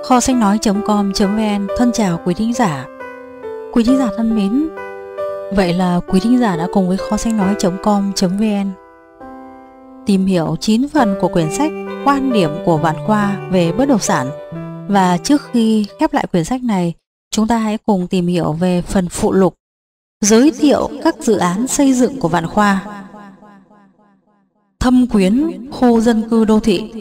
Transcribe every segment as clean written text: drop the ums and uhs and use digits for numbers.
Kho sách nói.com.vn thân chào quý thính giả. Quý thính giả thân mến, vậy là quý thính giả đã cùng với kho sách nói.com.vn tìm hiểu 9 phần của quyển sách Quan điểm của Vạn Khoa về bất động sản. Và trước khi khép lại quyển sách này, chúng ta hãy cùng tìm hiểu về phần phụ lục giới thiệu các dự án xây dựng của Vạn Khoa. Thâm Quyến, khu dân cư đô thị.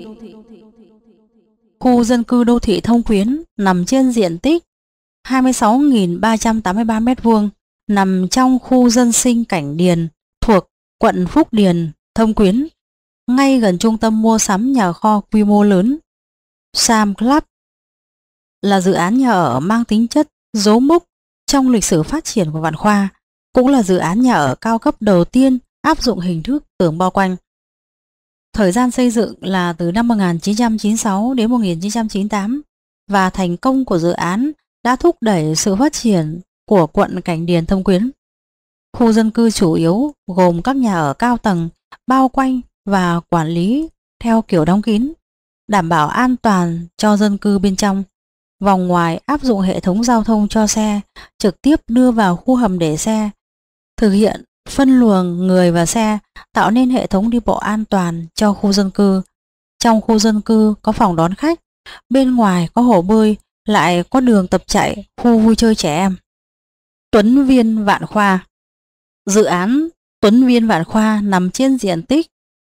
Khu dân cư đô thị Thâm Quyến nằm trên diện tích 26.383 m², nằm trong khu dân sinh Cảnh Điền thuộc quận Phúc Điền, Thâm Quyến, ngay gần trung tâm mua sắm nhà kho quy mô lớn Sam Club. Là dự án nhà ở mang tính chất dấu mốc trong lịch sử phát triển của Vạn Khoa, cũng là dự án nhà ở cao cấp đầu tiên áp dụng hình thức tường bao quanh. Thời gian xây dựng là từ năm 1996 đến 1998 và thành công của dự án đã thúc đẩy sự phát triển của quận Cảnh Điền Thâm Quyến. Khu dân cư chủ yếu gồm các nhà ở cao tầng bao quanh và quản lý theo kiểu đóng kín, đảm bảo an toàn cho dân cư bên trong. Vòng ngoài áp dụng hệ thống giao thông cho xe trực tiếp đưa vào khu hầm để xe, thực hiện phân luồng người và xe, tạo nên hệ thống đi bộ an toàn cho khu dân cư. Trong khu dân cư có phòng đón khách, bên ngoài có hồ bơi, lại có đường tập chạy, khu vui chơi trẻ em. Tuấn Viên Vạn Khoa. Dự án Tuấn Viên Vạn Khoa nằm trên diện tích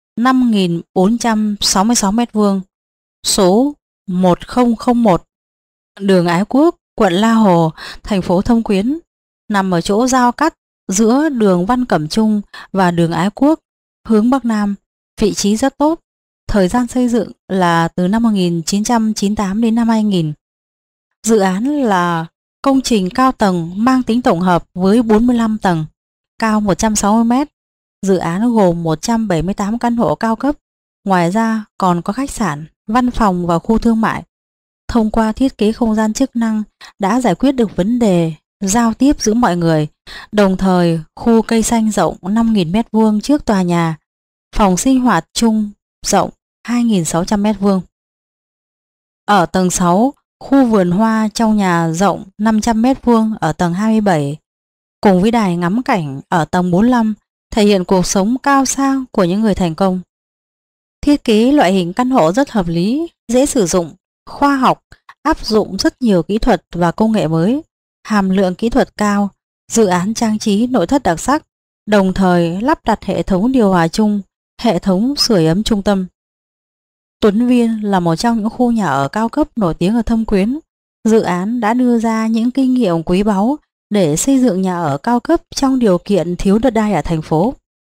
5.466 m², số 1001, đường Ái Quốc, quận La Hồ, thành phố Thâm Quyến, nằm ở chỗ giao cắt giữa đường Văn Cẩm Trung và đường Ái Quốc hướng Bắc Nam, vị trí rất tốt. Thời gian xây dựng là từ năm 1998 đến năm 2000. Dự án là công trình cao tầng mang tính tổng hợp với 45 tầng, cao 160 m. Dự án gồm 178 căn hộ cao cấp, ngoài ra còn có khách sạn, văn phòng và khu thương mại. Thông qua thiết kế không gian chức năng đã giải quyết được vấn đề giao tiếp giữa mọi người. Đồng thời, khu cây xanh rộng 5.000 m² trước tòa nhà, phòng sinh hoạt chung rộng 2.600 m². Ở tầng 6, khu vườn hoa trong nhà rộng 500 m² ở tầng 27, cùng với đài ngắm cảnh ở tầng 45, thể hiện cuộc sống cao sang của những người thành công. Thiết kế loại hình căn hộ rất hợp lý, dễ sử dụng, khoa học, áp dụng rất nhiều kỹ thuật và công nghệ mới, hàm lượng kỹ thuật cao. Dự án trang trí nội thất đặc sắc, đồng thời lắp đặt hệ thống điều hòa chung, hệ thống sưởi ấm trung tâm. Tuấn Viên là một trong những khu nhà ở cao cấp nổi tiếng ở Thâm Quyến. Dự án đã đưa ra những kinh nghiệm quý báu để xây dựng nhà ở cao cấp trong điều kiện thiếu đất đai ở thành phố.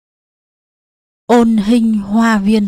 Ôn Hinh Hoa Viên.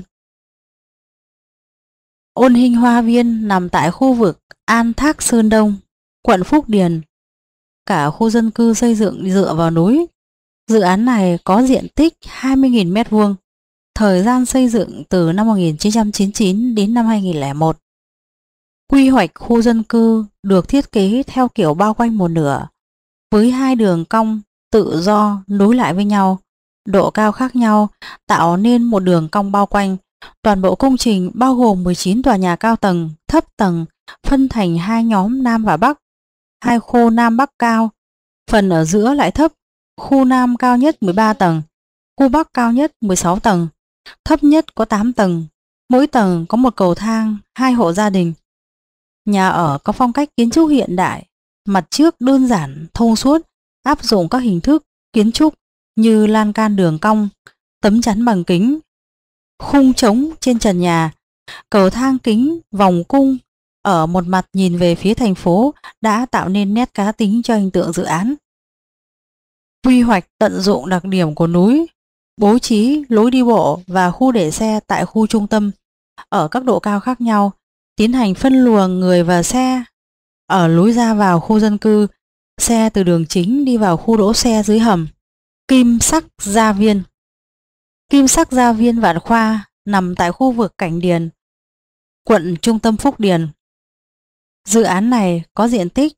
Ôn Hinh Hoa Viên nằm tại khu vực An Thác Sơn Đông, quận Phúc Điền. Cả khu dân cư xây dựng dựa vào núi. Dự án này có diện tích 20.000 m². Thời gian xây dựng từ năm 1999 đến năm 2001. Quy hoạch khu dân cư được thiết kế theo kiểu bao quanh một nửa, với hai đường cong tự do nối lại với nhau, độ cao khác nhau, tạo nên một đường cong bao quanh. Toàn bộ công trình bao gồm 19 tòa nhà cao tầng, thấp tầng, phân thành hai nhóm Nam và Bắc. Hai khu Nam Bắc cao, phần ở giữa lại thấp. Khu Nam cao nhất 13 tầng, khu Bắc cao nhất 16 tầng, thấp nhất có 8 tầng. Mỗi tầng có một cầu thang, 2 hộ gia đình. Nhà ở có phong cách kiến trúc hiện đại, mặt trước đơn giản, thông suốt, áp dụng các hình thức kiến trúc như lan can đường cong, tấm chắn bằng kính, khung trống trên trần nhà, cầu thang kính vòng cung ở một mặt nhìn về phía thành phố đã tạo nên nét cá tính cho hình tượng dự án. Quy hoạch tận dụng đặc điểm của núi, bố trí lối đi bộ và khu để xe tại khu trung tâm ở các độ cao khác nhau, tiến hành phân luồng người và xe ở lối ra vào khu dân cư, xe từ đường chính đi vào khu đỗ xe dưới hầm. Kim Sắc Gia Viên. Kim Sắc Gia Viên Vạn Khoa nằm tại khu vực Cảnh Điền, quận trung tâm Phúc Điền. Dự án này có diện tích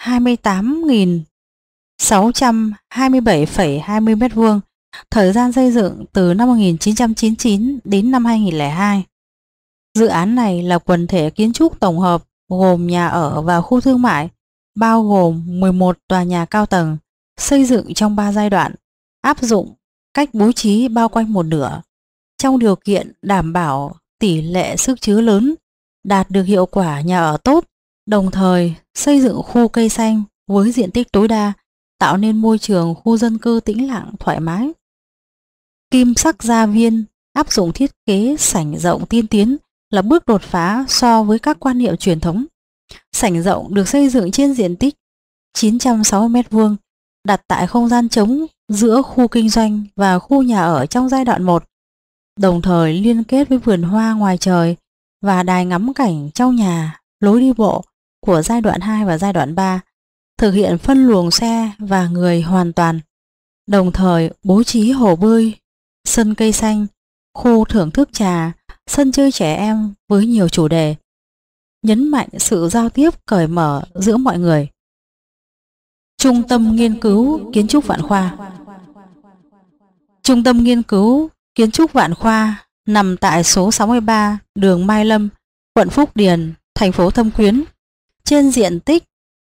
28.627,20 m², thời gian xây dựng từ năm 1999 đến năm 2002. Dự án này là quần thể kiến trúc tổng hợp gồm nhà ở và khu thương mại, bao gồm 11 tòa nhà cao tầng, xây dựng trong 3 giai đoạn, áp dụng cách bố trí bao quanh một nửa, trong điều kiện đảm bảo tỷ lệ sức chứa lớn, đạt được hiệu quả nhà ở tốt, đồng thời xây dựng khu cây xanh với diện tích tối đa, tạo nên môi trường khu dân cư tĩnh lặng thoải mái. Kim sắc gia viên áp dụng thiết kế sảnh rộng tiên tiến là bước đột phá so với các quan niệm truyền thống. Sảnh rộng được xây dựng trên diện tích 960 m², đặt tại không gian trống giữa khu kinh doanh và khu nhà ở trong giai đoạn 1, đồng thời liên kết với vườn hoa ngoài trời và đài ngắm cảnh trong nhà, lối đi bộ của giai đoạn 2 và giai đoạn 3, thực hiện phân luồng xe và người hoàn toàn, đồng thời bố trí hồ bơi, sân cây xanh, khu thưởng thức trà, sân chơi trẻ em với nhiều chủ đề, nhấn mạnh sự giao tiếp cởi mở giữa mọi người. Trung tâm nghiên cứu kiến trúc Vạn Khoa. Trung tâm nghiên cứu kiến trúc Vạn Khoa nằm tại số 63 đường Mai Lâm, quận Phúc Điền, thành phố Thâm Quyến, trên diện tích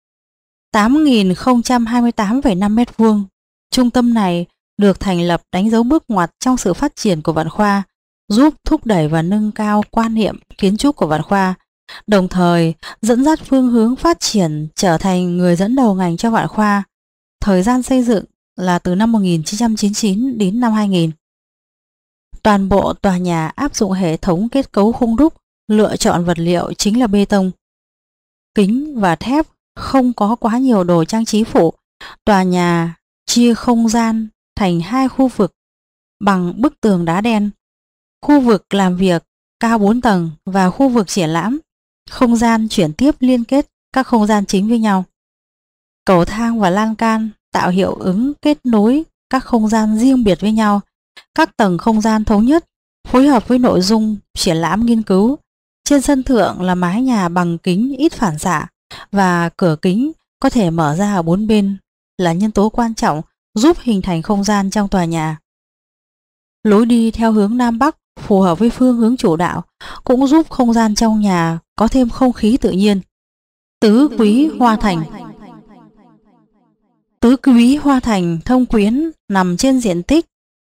8.028,5 m². Trung tâm này được thành lập đánh dấu bước ngoặt trong sự phát triển của Vạn Khoa, giúp thúc đẩy và nâng cao quan niệm kiến trúc của Vạn Khoa, đồng thời dẫn dắt phương hướng phát triển trở thành người dẫn đầu ngành cho Vạn Khoa. Thời gian xây dựng là từ năm 1999 đến năm 2000. Toàn bộ tòa nhà áp dụng hệ thống kết cấu khung đúc, lựa chọn vật liệu chính là bê tông, kính và thép, không có quá nhiều đồ trang trí phụ. Tòa nhà chia không gian thành 2 khu vực bằng bức tường đá đen. Khu vực làm việc cao 4 tầng và khu vực triển lãm, không gian chuyển tiếp liên kết các không gian chính với nhau. Cầu thang và lan can tạo hiệu ứng kết nối các không gian riêng biệt với nhau. Các tầng không gian thống nhất, phối hợp với nội dung triển lãm nghiên cứu. Trên sân thượng là mái nhà bằng kính ít phản xạ và cửa kính có thể mở ra ở 4 bên, là nhân tố quan trọng giúp hình thành không gian trong tòa nhà. Lối đi theo hướng Nam Bắc phù hợp với phương hướng chủ đạo cũng giúp không gian trong nhà có thêm không khí tự nhiên. Tứ Quý Hoa Thành. Tứ Quý Hoa Thành Thâm Quyến nằm trên diện tích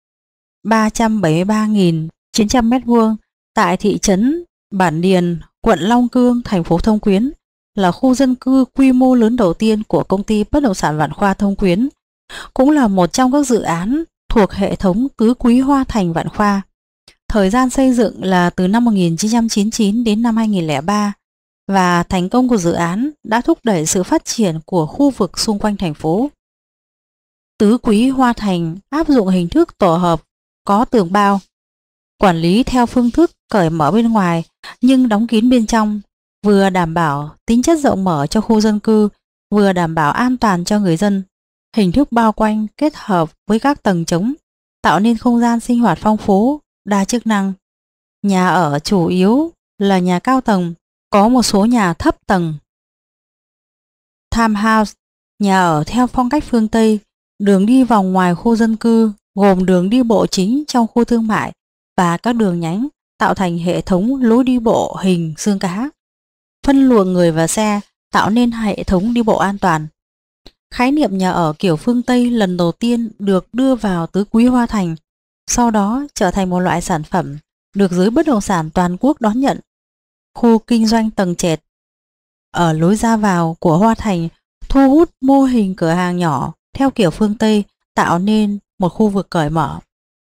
373.900 m² tại thị trấn Bản Điền, quận Long Cương, thành phố Thâm Quyến, là khu dân cư quy mô lớn đầu tiên của công ty bất động sản Vạn Khoa Thâm Quyến, cũng là một trong các dự án thuộc hệ thống Tứ Quý Hoa Thành Vạn Khoa. Thời gian xây dựng là từ năm 1999 đến năm 2003 và thành công của dự án đã thúc đẩy sự phát triển của khu vực xung quanh thành phố. Tứ Quý Hoa Thành áp dụng hình thức tổ hợp có tường bao, quản lý theo phương thức cởi mở bên ngoài nhưng đóng kín bên trong, vừa đảm bảo tính chất rộng mở cho khu dân cư, vừa đảm bảo an toàn cho người dân. Hình thức bao quanh kết hợp với các tầng trống tạo nên không gian sinh hoạt phong phú, đa chức năng. Nhà ở chủ yếu là nhà cao tầng, có một số nhà thấp tầng. Townhouse, nhà ở theo phong cách phương Tây, đường đi vòng ngoài khu dân cư, gồm đường đi bộ chính trong khu thương mại và các đường nhánh tạo thành hệ thống lối đi bộ hình xương cá, phân luồng người và xe, tạo nên hệ thống đi bộ an toàn. Khái niệm nhà ở kiểu phương Tây lần đầu tiên được đưa vào Tứ Quý Hoa Thành, sau đó trở thành một loại sản phẩm được giới bất động sản toàn quốc đón nhận. Khu kinh doanh tầng trệt ở lối ra vào của Hoa Thành thu hút mô hình cửa hàng nhỏ theo kiểu phương Tây, tạo nên một khu vực cởi mở.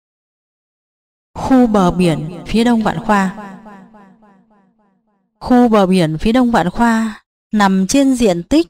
Khu bờ biển phía đông Vạn Khoa. Khu bờ biển phía đông Vạn Khoa nằm trên diện tích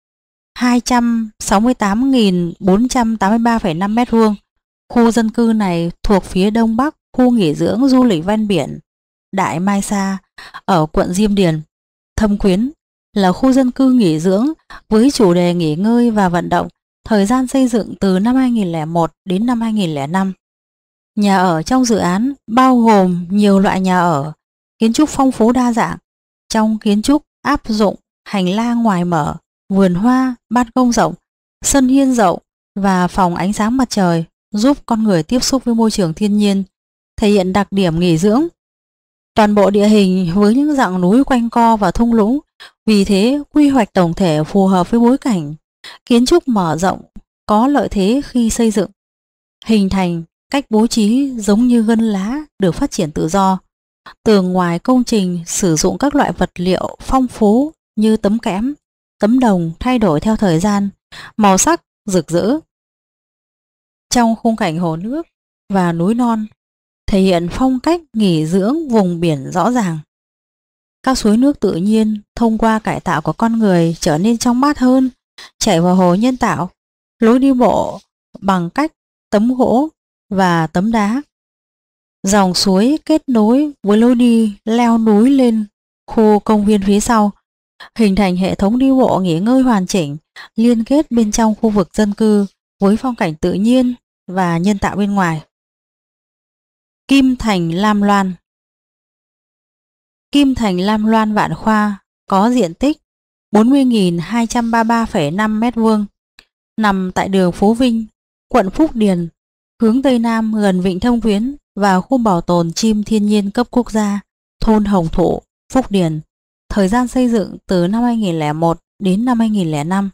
268.483,5 m². Khu dân cư này thuộc phía đông bắc khu nghỉ dưỡng du lịch ven biển Đại Mai Sa ở quận Diêm Điền. Thâm Quyến là khu dân cư nghỉ dưỡng với chủ đề nghỉ ngơi và vận động. Thời gian xây dựng từ năm 2001 đến năm 2005. Nhà ở trong dự án bao gồm nhiều loại nhà ở, kiến trúc phong phú đa dạng. Trong kiến trúc áp dụng hành lang ngoài mở, vườn hoa, ban công rộng, sân hiên rộng và phòng ánh sáng mặt trời, giúp con người tiếp xúc với môi trường thiên nhiên, thể hiện đặc điểm nghỉ dưỡng. Toàn bộ địa hình với những dặng núi quanh co và thung lũng Vì thế, quy hoạch tổng thể phù hợp với bối cảnh, kiến trúc mở rộng, có lợi thế khi xây dựng, hình thành cách bố trí giống như gân lá được phát triển tự do. Tường ngoài công trình sử dụng các loại vật liệu phong phú như tấm kẽm, tấm đồng thay đổi theo thời gian, màu sắc rực rỡ. Trong khung cảnh hồ nước và núi non, thể hiện phong cách nghỉ dưỡng vùng biển rõ ràng. Các suối nước tự nhiên thông qua cải tạo của con người trở nên trong mát hơn, chảy vào hồ nhân tạo, lối đi bộ bằng cách tấm gỗ và tấm đá. Dòng suối kết nối với lối đi leo núi lên khu công viên phía sau, hình thành hệ thống đi bộ nghỉ ngơi hoàn chỉnh, liên kết bên trong khu vực dân cư với phong cảnh tự nhiên và nhân tạo bên ngoài. Kim Thành Lam Loan. Kim Thành Lam Loan Vạn Khoa có diện tích 40.233,5 m², nằm tại đường Phú Vinh, quận Phúc Điền, hướng Tây Nam gần Vịnh Thông Quyến và khu bảo tồn chim thiên nhiên cấp quốc gia, thôn Hồng Thụ, Phúc Điền. Thời gian xây dựng từ năm 2001 đến năm 2005.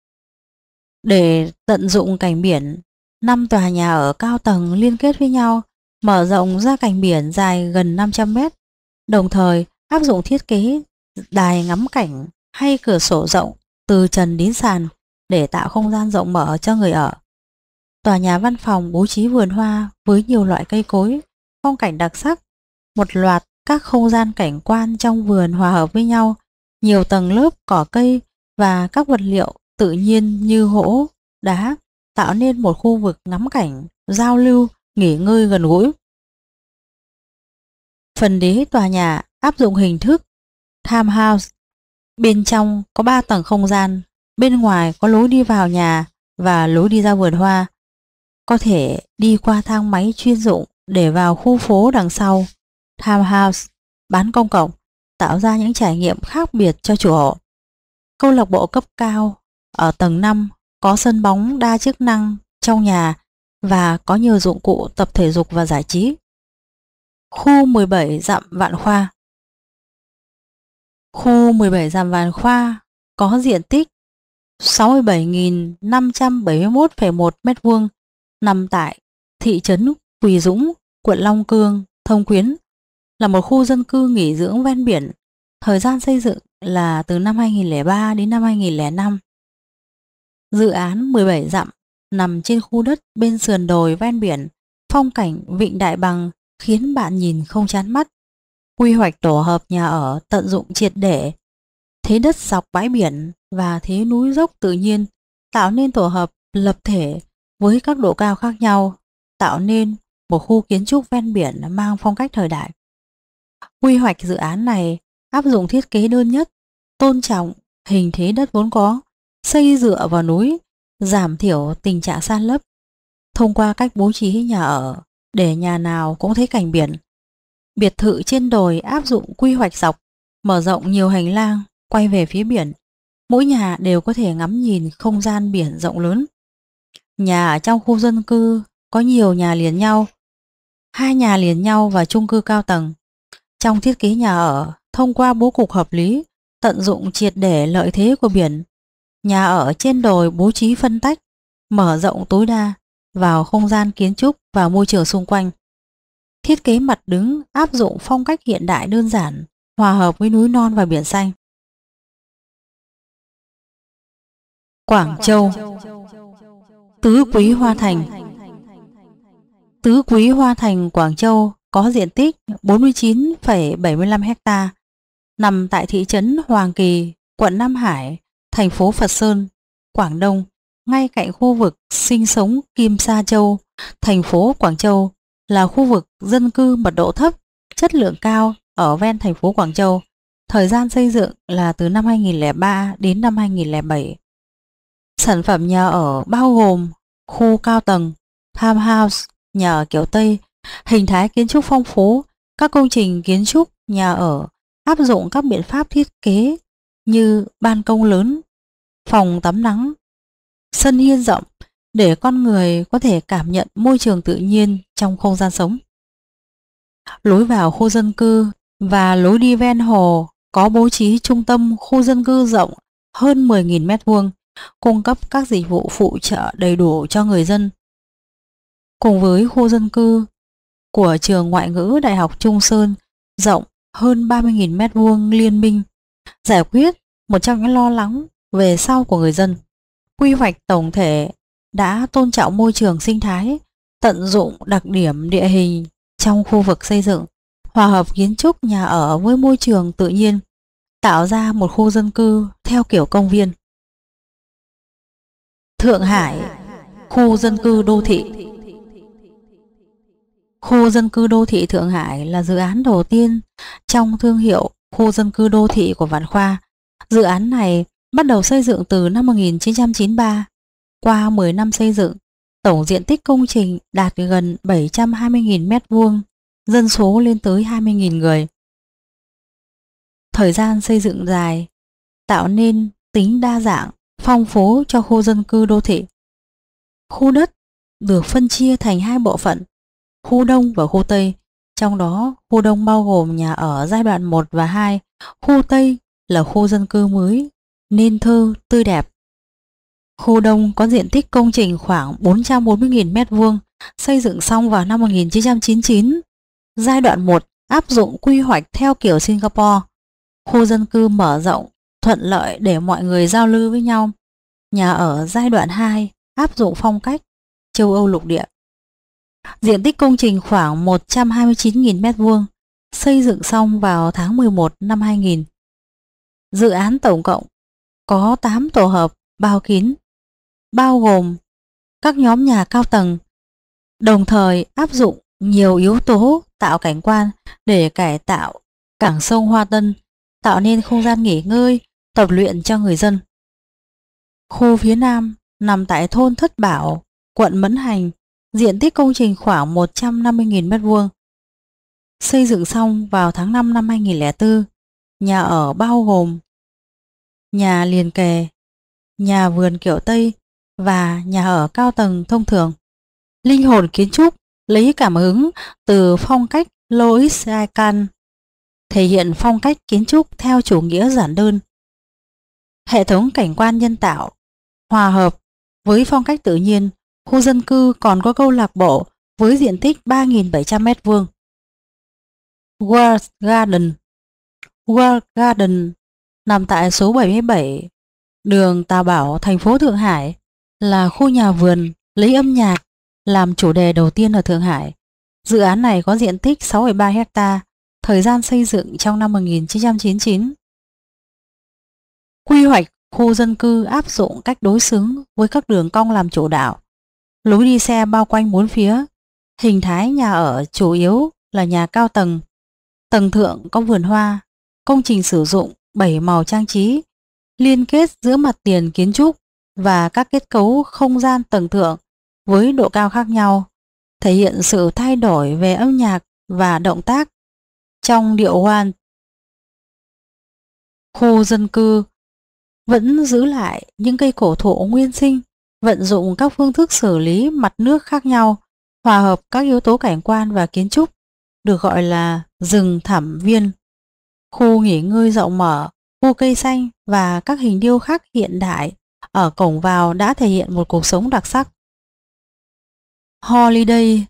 Để tận dụng cảnh biển, 5 tòa nhà ở cao tầng liên kết với nhau, mở rộng ra cảnh biển dài gần 500 m, đồng thời áp dụng thiết kế đài ngắm cảnh hay cửa sổ rộng từ trần đến sàn để tạo không gian rộng mở cho người ở. Tòa nhà văn phòng bố trí vườn hoa với nhiều loại cây cối, phong cảnh đặc sắc, một loạt các không gian cảnh quan trong vườn hòa hợp với nhau, nhiều tầng lớp cỏ cây và các vật liệu tự nhiên như gỗ, đá, tạo nên một khu vực ngắm cảnh, giao lưu, nghỉ ngơi gần gũi. Phần đế tòa nhà áp dụng hình thức townhouse. Bên trong có 3 tầng không gian, bên ngoài có lối đi vào nhà và lối đi ra vườn hoa. Có thể đi qua thang máy chuyên dụng để vào khu phố đằng sau. Townhouse bán công cộng, tạo ra những trải nghiệm khác biệt cho chủ hộ. Câu lạc bộ cấp cao ở tầng 5 có sân bóng đa chức năng trong nhà và có nhiều dụng cụ tập thể dục và giải trí. Khu 17 dặm Vạn Khoa. Khu 17 dặm Vạn Khoa có diện tích 67.571,1 m², nằm tại thị trấn Quỳ Dũng, quận Long Cương, Thông Quyến, là một khu dân cư nghỉ dưỡng ven biển. Thời gian xây dựng là từ năm 2003 đến năm 2005. Dự án 17 dặm nằm trên khu đất bên sườn đồi ven biển, phong cảnh vịnh Đại Bằng khiến bạn nhìn không chán mắt. Quy hoạch tổ hợp nhà ở tận dụng triệt để thế đất dọc bãi biển và thế núi dốc tự nhiên, tạo nên tổ hợp lập thể với các độ cao khác nhau, tạo nên một khu kiến trúc ven biển mang phong cách thời đại. Quy hoạch dự án này áp dụng thiết kế đơn nhất, tôn trọng hình thế đất vốn có, xây dựa vào núi, giảm thiểu tình trạng san lấp. Thông qua cách bố trí nhà ở để nhà nào cũng thấy cảnh biển. Biệt thự trên đồi áp dụng quy hoạch dọc, mở rộng nhiều hành lang quay về phía biển. Mỗi nhà đều có thể ngắm nhìn không gian biển rộng lớn. Nhà ở trong khu dân cư có nhiều nhà liền nhau, 2 nhà liền nhau và chung cư cao tầng. Trong thiết kế nhà ở, thông qua bố cục hợp lý, tận dụng triệt để lợi thế của biển, nhà ở trên đồi bố trí phân tách, mở rộng tối đa vào không gian kiến trúc và môi trường xung quanh. Thiết kế mặt đứng áp dụng phong cách hiện đại đơn giản, hòa hợp với núi non và biển xanh. Quảng Châu. Tứ Quý Hoa Thành. Tứ Quý Hoa Thành Quảng Châu có diện tích 49,75 ha, nằm tại thị trấn Hoàng Kỳ, quận Nam Hải, thành phố Phật Sơn, Quảng Đông, ngay cạnh khu vực sinh sống Kim Sa Châu. Thành phố Quảng Châu là khu vực dân cư mật độ thấp, chất lượng cao ở ven thành phố Quảng Châu. Thời gian xây dựng là từ năm 2003 đến năm 2007. Sản phẩm nhà ở bao gồm khu cao tầng, townhouse, nhà ở kiểu Tây, hình thái kiến trúc phong phú, các công trình kiến trúc nhà ở áp dụng các biện pháp thiết kế như ban công lớn, phòng tắm nắng, sân hiên rộng để con người có thể cảm nhận môi trường tự nhiên trong không gian sống. Lối vào khu dân cư và lối đi ven hồ có bố trí trung tâm khu dân cư rộng hơn 10.000 m², cung cấp các dịch vụ phụ trợ đầy đủ cho người dân. Cùng với khu dân cư của trường ngoại ngữ Đại học Trung Sơn rộng hơn 30.000 m² liên minh, giải quyết một trong những lo lắng về sau của người dân. Quy hoạch tổng thể đã tôn trọng môi trường sinh thái, tận dụng đặc điểm địa hình trong khu vực xây dựng, hòa hợp kiến trúc nhà ở với môi trường tự nhiên, tạo ra một khu dân cư theo kiểu công viên. Thượng Hải, khu dân cư đô thị. Khu dân cư đô thị Thượng Hải là dự án đầu tiên trong thương hiệu khu dân cư đô thị của Vạn Khoa. Dự án này bắt đầu xây dựng từ năm 1993. Qua 10 năm xây dựng, tổng diện tích công trình đạt gần 720.000 m², dân số lên tới 20.000 người. Thời gian xây dựng dài, tạo nên tính đa dạng, phong phú cho khu dân cư đô thị. Khu đất được phân chia thành hai bộ phận, khu Đông và khu Tây. Trong đó, khu Đông bao gồm nhà ở giai đoạn 1 và 2, khu Tây là khu dân cư mới, nên thơ, tươi đẹp. Khu Đông có diện tích công trình khoảng 440.000 m², xây dựng xong vào năm 1999. Giai đoạn 1 áp dụng quy hoạch theo kiểu Singapore. Khu dân cư mở rộng, thuận lợi để mọi người giao lưu với nhau. Nhà ở giai đoạn 2 áp dụng phong cách châu Âu lục địa. Diện tích công trình khoảng 129.000 m², xây dựng xong vào tháng 11 năm 2000. Dự án tổng cộng có 8 tổ hợp bao kín, bao gồm các nhóm nhà cao tầng, đồng thời áp dụng nhiều yếu tố tạo cảnh quan để cải tạo cảng sông Hoa Tân, tạo nên không gian nghỉ ngơi, tập luyện cho người dân. Khu phía Nam nằm tại thôn Thất Bảo, quận Mẫn Hành, diện tích công trình khoảng 150.000 m². Xây dựng xong vào tháng 5 năm 2004, nhà ở bao gồm nhà liền kề, nhà vườn kiểu Tây và nhà ở cao tầng thông thường. Linh hồn kiến trúc lấy cảm hứng từ phong cách Louis Icahn, thể hiện phong cách kiến trúc theo chủ nghĩa giản đơn. Hệ thống cảnh quan nhân tạo hòa hợp với phong cách tự nhiên. Khu dân cư còn có câu lạc bộ với diện tích 3.700 m². World Garden nằm tại số 77 đường Tào Bảo, thành phố Thượng Hải, là khu nhà vườn lấy âm nhạc làm chủ đề đầu tiên ở Thượng Hải. Dự án này có diện tích 6,3 ha, thời gian xây dựng trong năm 1999. Quy hoạch khu dân cư áp dụng cách đối xứng với các đường cong làm chủ đạo, lối đi xe bao quanh bốn phía. Hình thái nhà ở chủ yếu là nhà cao tầng, tầng thượng có vườn hoa. Công trình sử dụng 7 màu trang trí, liên kết giữa mặt tiền kiến trúc và các kết cấu không gian tầng thượng với độ cao khác nhau, thể hiện sự thay đổi về âm nhạc và động tác trong điệu hoan. Khu dân cư vẫn giữ lại những cây cổ thụ nguyên sinh, vận dụng các phương thức xử lý mặt nước khác nhau, hòa hợp các yếu tố cảnh quan và kiến trúc, được gọi là rừng thẳm viên. Khu nghỉ ngơi rộng mở, khu cây xanh và các hình điêu khắc hiện đại ở cổng vào đã thể hiện một cuộc sống đặc sắc. Holiday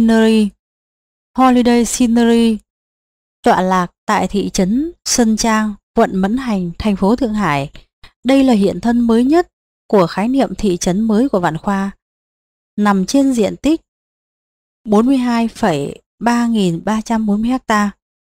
Scenery tọa lạc tại thị trấn Sơn Trang, quận Mẫn Hành, thành phố Thượng Hải. Đây là hiện thân mới nhất của khái niệm thị trấn mới của Vạn Khoa, nằm trên diện tích 42,340 ha.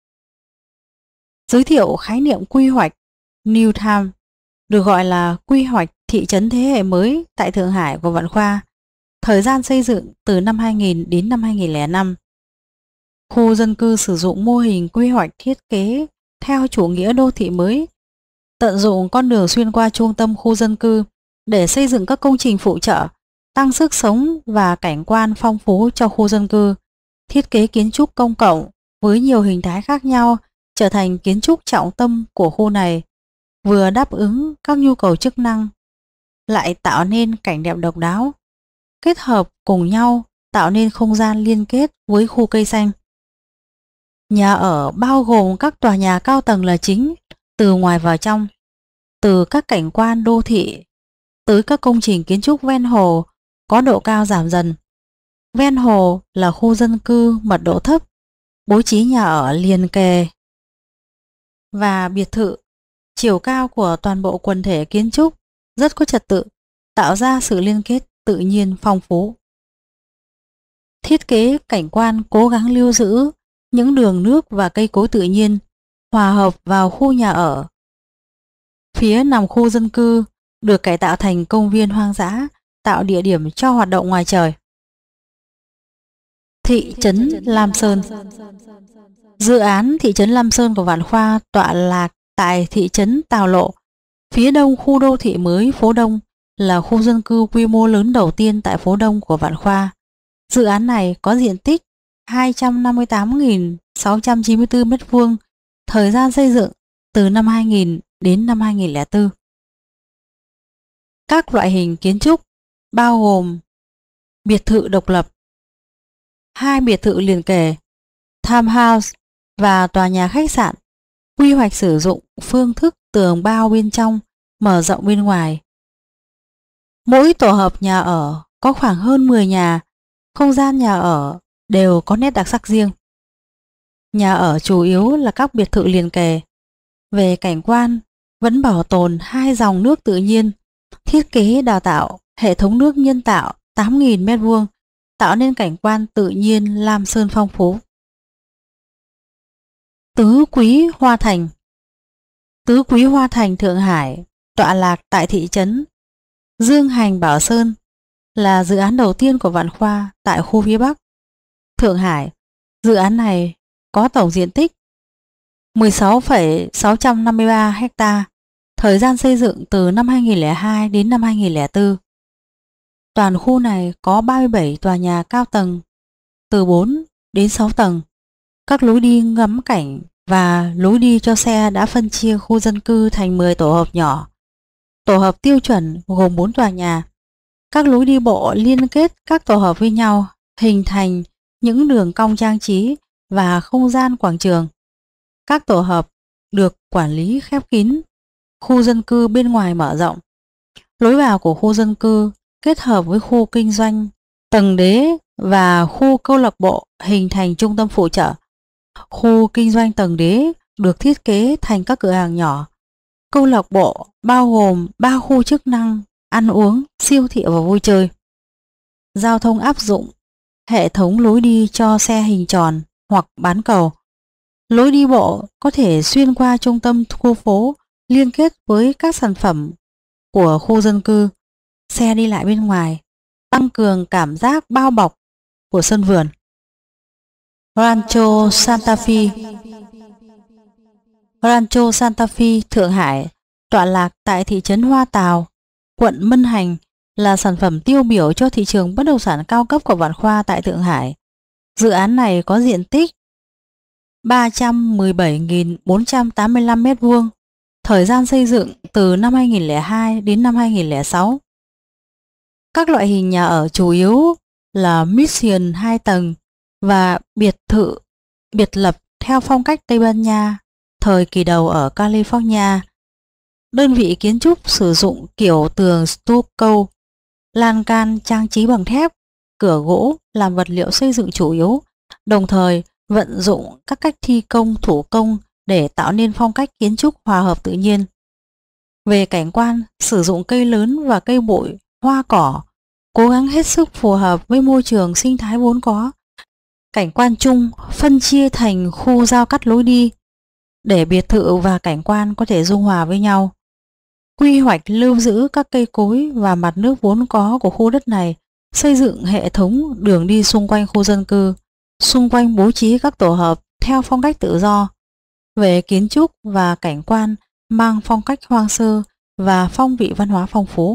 Giới thiệu khái niệm quy hoạch New Town, được gọi là quy hoạch thị trấn thế hệ mới tại Thượng Hải của Vạn Khoa. Thời gian xây dựng từ năm 2000 đến năm 2005. Khu dân cư sử dụng mô hình quy hoạch thiết kế theo chủ nghĩa đô thị mới, tận dụng con đường xuyên qua trung tâm khu dân cư để xây dựng các công trình phụ trợ, tăng sức sống và cảnh quan phong phú cho khu dân cư. Thiết kế kiến trúc công cộng với nhiều hình thái khác nhau trở thành kiến trúc trọng tâm của khu này, vừa đáp ứng các nhu cầu chức năng, lại tạo nên cảnh đẹp độc đáo, kết hợp cùng nhau tạo nên không gian liên kết với khu cây xanh. Nhà ở bao gồm các tòa nhà cao tầng là chính, từ ngoài vào trong, từ các cảnh quan đô thị tới các công trình kiến trúc ven hồ có độ cao giảm dần. Ven hồ là khu dân cư mật độ thấp, bố trí nhà ở liền kề và biệt thự. Chiều cao của toàn bộ quần thể kiến trúc rất có trật tự, tạo ra sự liên kết tự nhiên phong phú. Thiết kế cảnh quan cố gắng lưu giữ những đường nước và cây cối tự nhiên hòa hợp vào khu nhà ở. Phía nằm khu dân cư được cải tạo thành công viên hoang dã, tạo địa điểm cho hoạt động ngoài trời. Thị trấn Lam Sơn. Dự án thị trấn Lam Sơn của Vạn Khoa tọa lạc tại thị trấn Tào Lộ, phía đông khu đô thị mới Phố Đông, là khu dân cư quy mô lớn đầu tiên tại Phố Đông của Vạn Khoa. Dự án này có diện tích 258.694 m², thời gian xây dựng từ năm 2000 đến năm 2004. Các loại hình kiến trúc bao gồm biệt thự độc lập, 2 biệt thự liền kề, townhouse và tòa nhà khách sạn. Quy hoạch sử dụng phương thức tường bao bên trong, mở rộng bên ngoài. Mỗi tổ hợp nhà ở có khoảng hơn 10 nhà, không gian nhà ở đều có nét đặc sắc riêng. Nhà ở chủ yếu là các biệt thự liền kề. Về cảnh quan, vẫn bảo tồn 2 dòng nước tự nhiên, thiết kế đào tạo hệ thống nước nhân tạo 8.000 m², tạo nên cảnh quan tự nhiên Lam Sơn phong phú. Tứ Quý Hoa Thành. Tứ Quý Hoa Thành Thượng Hải tọa lạc tại thị trấn Dương Hành Bảo Sơn, là dự án đầu tiên của Vạn Khoa tại khu phía Bắc Thượng Hải. Dự án này có tổng diện tích 16,653 ha, thời gian xây dựng từ năm 2002 đến năm 2004. Toàn khu này có 37 tòa nhà cao tầng, từ 4 đến 6 tầng. Các lối đi ngắm cảnh và lối đi cho xe đã phân chia khu dân cư thành 10 tổ hợp nhỏ. Tổ hợp tiêu chuẩn gồm 4 tòa nhà. Các lối đi bộ liên kết các tổ hợp với nhau, hình thành những đường cong trang trí và không gian quảng trường. Các tổ hợp được quản lý khép kín. Khu dân cư bên ngoài mở rộng. Lối vào của khu dân cư kết hợp với khu kinh doanh tầng đế và khu câu lạc bộ hình thành trung tâm phụ trợ. Khu kinh doanh tầng đế được thiết kế thành các cửa hàng nhỏ. Câu lạc bộ bao gồm 3 khu chức năng, ăn uống, siêu thị và vui chơi. Giao thông áp dụng hệ thống lối đi cho xe hình tròn hoặc bán cầu. Lối đi bộ có thể xuyên qua trung tâm khu phố, liên kết với các sản phẩm của khu dân cư. Xe đi lại bên ngoài, tăng cường cảm giác bao bọc của sân vườn. Rancho Santa Fe. Rancho Santa Fe Thượng Hải tọa lạc tại thị trấn Hoa Tào, quận Mân Hành, là sản phẩm tiêu biểu cho thị trường bất động sản cao cấp của Vạn Khoa tại Thượng Hải. Dự án này có diện tích 317.485 m², thời gian xây dựng từ năm 2002 đến năm 2006. Các loại hình nhà ở chủ yếu là Mission 2 tầng và biệt thự biệt lập theo phong cách Tây Ban Nha thời kỳ đầu ở California. Đơn vị kiến trúc sử dụng kiểu tường stucco, lan can trang trí bằng thép, cửa gỗ làm vật liệu xây dựng chủ yếu, đồng thời vận dụng các cách thi công thủ công để tạo nên phong cách kiến trúc hòa hợp tự nhiên. Về cảnh quan, sử dụng cây lớn và cây bụi, hoa cỏ, cố gắng hết sức phù hợp với môi trường sinh thái vốn có. Cảnh quan chung phân chia thành khu giao cắt lối đi để biệt thự và cảnh quan có thể dung hòa với nhau. Quy hoạch lưu giữ các cây cối và mặt nước vốn có của khu đất này, xây dựng hệ thống đường đi xung quanh khu dân cư, xung quanh bố trí các tổ hợp theo phong cách tự do. Về kiến trúc và cảnh quan mang phong cách hoang sơ và phong vị văn hóa phong phú.